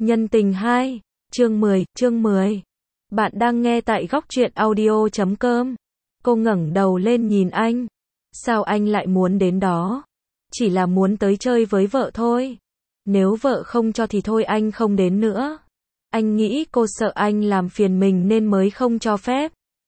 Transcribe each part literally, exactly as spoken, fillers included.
Nhân tình hai, chương mười, chương mười. Bạn đang nghe tại góc truyện audio chấm com. Cô ngẩng đầu lên nhìn anh. Sao anh lại muốn đến đó? Chỉ là muốn tới chơi với vợ thôi. Nếu vợ không cho thì thôi anh không đến nữa. Anh nghĩ cô sợ anh làm phiền mình nên mới không cho phép.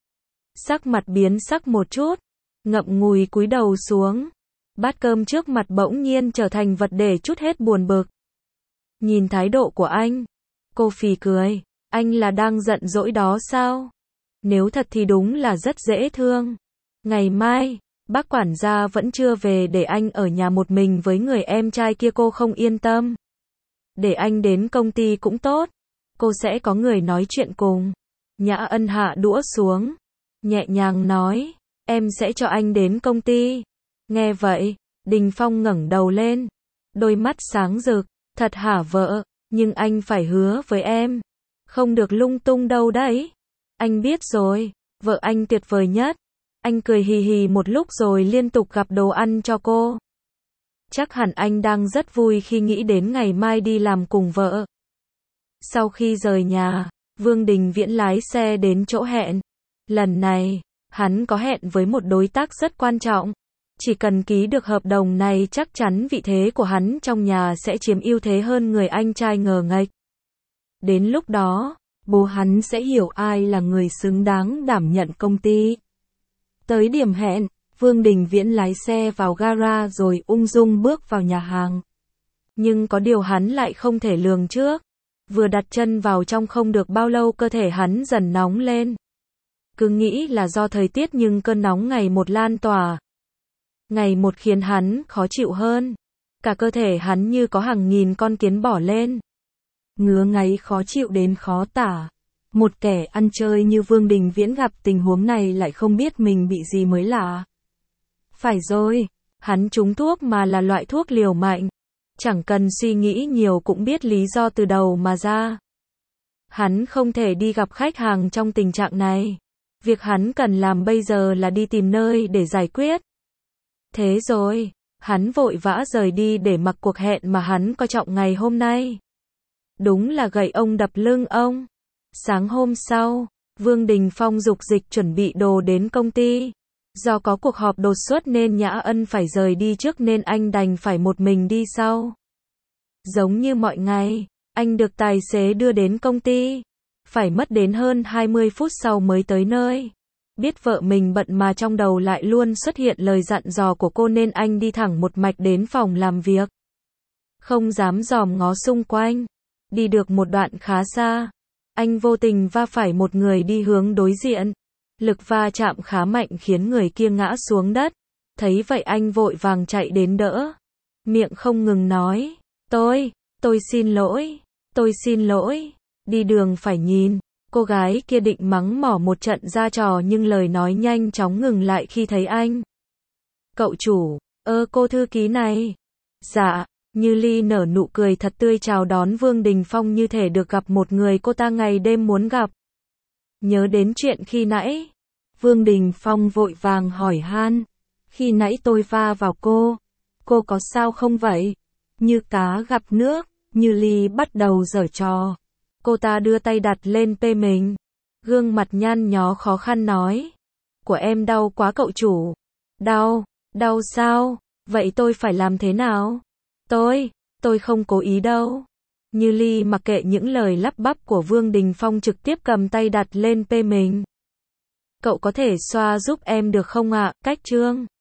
Sắc mặt biến sắc một chút, ngậm ngùi cúi đầu xuống. Bát cơm trước mặt bỗng nhiên trở thành vật để trút hết buồn bực. Nhìn thái độ của anh, cô phì cười. Anh là đang giận dỗi đó sao? Nếu thật thì đúng là rất dễ thương. Ngày mai, bác quản gia vẫn chưa về, để anh ở nhà một mình với người em trai kia cô không yên tâm. Để anh đến công ty cũng tốt. Cô sẽ có người nói chuyện cùng. Nhã Ân hạ đũa xuống, nhẹ nhàng nói, em sẽ cho anh đến công ty. Nghe vậy, Đình Phong ngẩng đầu lên, đôi mắt sáng rực. Thật hả vợ? Nhưng anh phải hứa với em. Không được lung tung đâu đấy. Anh biết rồi, vợ anh tuyệt vời nhất. Anh cười hì hì một lúc rồi liên tục gắp đồ ăn cho cô. Chắc hẳn anh đang rất vui khi nghĩ đến ngày mai đi làm cùng vợ. Sau khi rời nhà, Vương Đình Viễn lái xe đến chỗ hẹn. Lần này, hắn có hẹn với một đối tác rất quan trọng. Chỉ cần ký được hợp đồng này chắc chắn vị thế của hắn trong nhà sẽ chiếm ưu thế hơn người anh trai ngờ nghệch. Đến lúc đó, bố hắn sẽ hiểu ai là người xứng đáng đảm nhận công ty. Tới điểm hẹn, Vương Đình Viễn lái xe vào gara rồi ung dung bước vào nhà hàng. Nhưng có điều hắn lại không thể lường trước. Vừa đặt chân vào trong không được bao lâu cơ thể hắn dần nóng lên. Cứ nghĩ là do thời tiết nhưng cơn nóng ngày một lan tỏa. Ngày một khiến hắn khó chịu hơn. Cả cơ thể hắn như có hàng nghìn con kiến bò lên. Ngứa ngáy khó chịu đến khó tả. Một kẻ ăn chơi như Vương Đình Viễn gặp tình huống này lại không biết mình bị gì mới lạ. Phải rồi, hắn trúng thuốc mà là loại thuốc liều mạnh. Chẳng cần suy nghĩ nhiều cũng biết lý do từ đầu mà ra. Hắn không thể đi gặp khách hàng trong tình trạng này. Việc hắn cần làm bây giờ là đi tìm nơi để giải quyết. Thế rồi, hắn vội vã rời đi để mặc cuộc hẹn mà hắn coi trọng ngày hôm nay. Đúng là gậy ông đập lưng ông. Sáng hôm sau, Vương Đình Phong dục dịch chuẩn bị đồ đến công ty. Do có cuộc họp đột xuất nên Nhã Ân phải rời đi trước nên anh đành phải một mình đi sau. Giống như mọi ngày, anh được tài xế đưa đến công ty. Phải mất đến hơn hai mươi phút sau mới tới nơi. Biết vợ mình bận mà trong đầu lại luôn xuất hiện lời dặn dò của cô nên anh đi thẳng một mạch đến phòng làm việc. Không dám dòm ngó xung quanh. Đi được một đoạn khá xa, anh vô tình va phải một người đi hướng đối diện. Lực va chạm khá mạnh khiến người kia ngã xuống đất. Thấy vậy anh vội vàng chạy đến đỡ. Miệng không ngừng nói, tôi, tôi xin lỗi, tôi xin lỗi. Đi đường phải nhìn. Cô gái kia định mắng mỏ một trận ra trò nhưng lời nói nhanh chóng ngừng lại khi thấy anh. Cậu chủ, ơ cô thư ký này. Dạ, Như Ly nở nụ cười thật tươi chào đón Vương Đình Phong như thể được gặp một người cô ta ngày đêm muốn gặp. Nhớ đến chuyện khi nãy. Vương Đình Phong vội vàng hỏi han. Khi nãy tôi va vào cô. Cô có sao không vậy? Như cá gặp nước, Như Ly bắt đầu giở trò. Cô ta đưa tay đặt lên pê mình. Gương mặt nhăn nhó khó khăn nói. Của em đau quá cậu chủ. Đau, đau sao? Vậy tôi phải làm thế nào? Tôi, tôi không cố ý đâu. Như Ly mặc kệ những lời lắp bắp của Vương Đình Phong trực tiếp cầm tay đặt lên pê mình. Cậu có thể xoa giúp em được không ạ? Cách trương.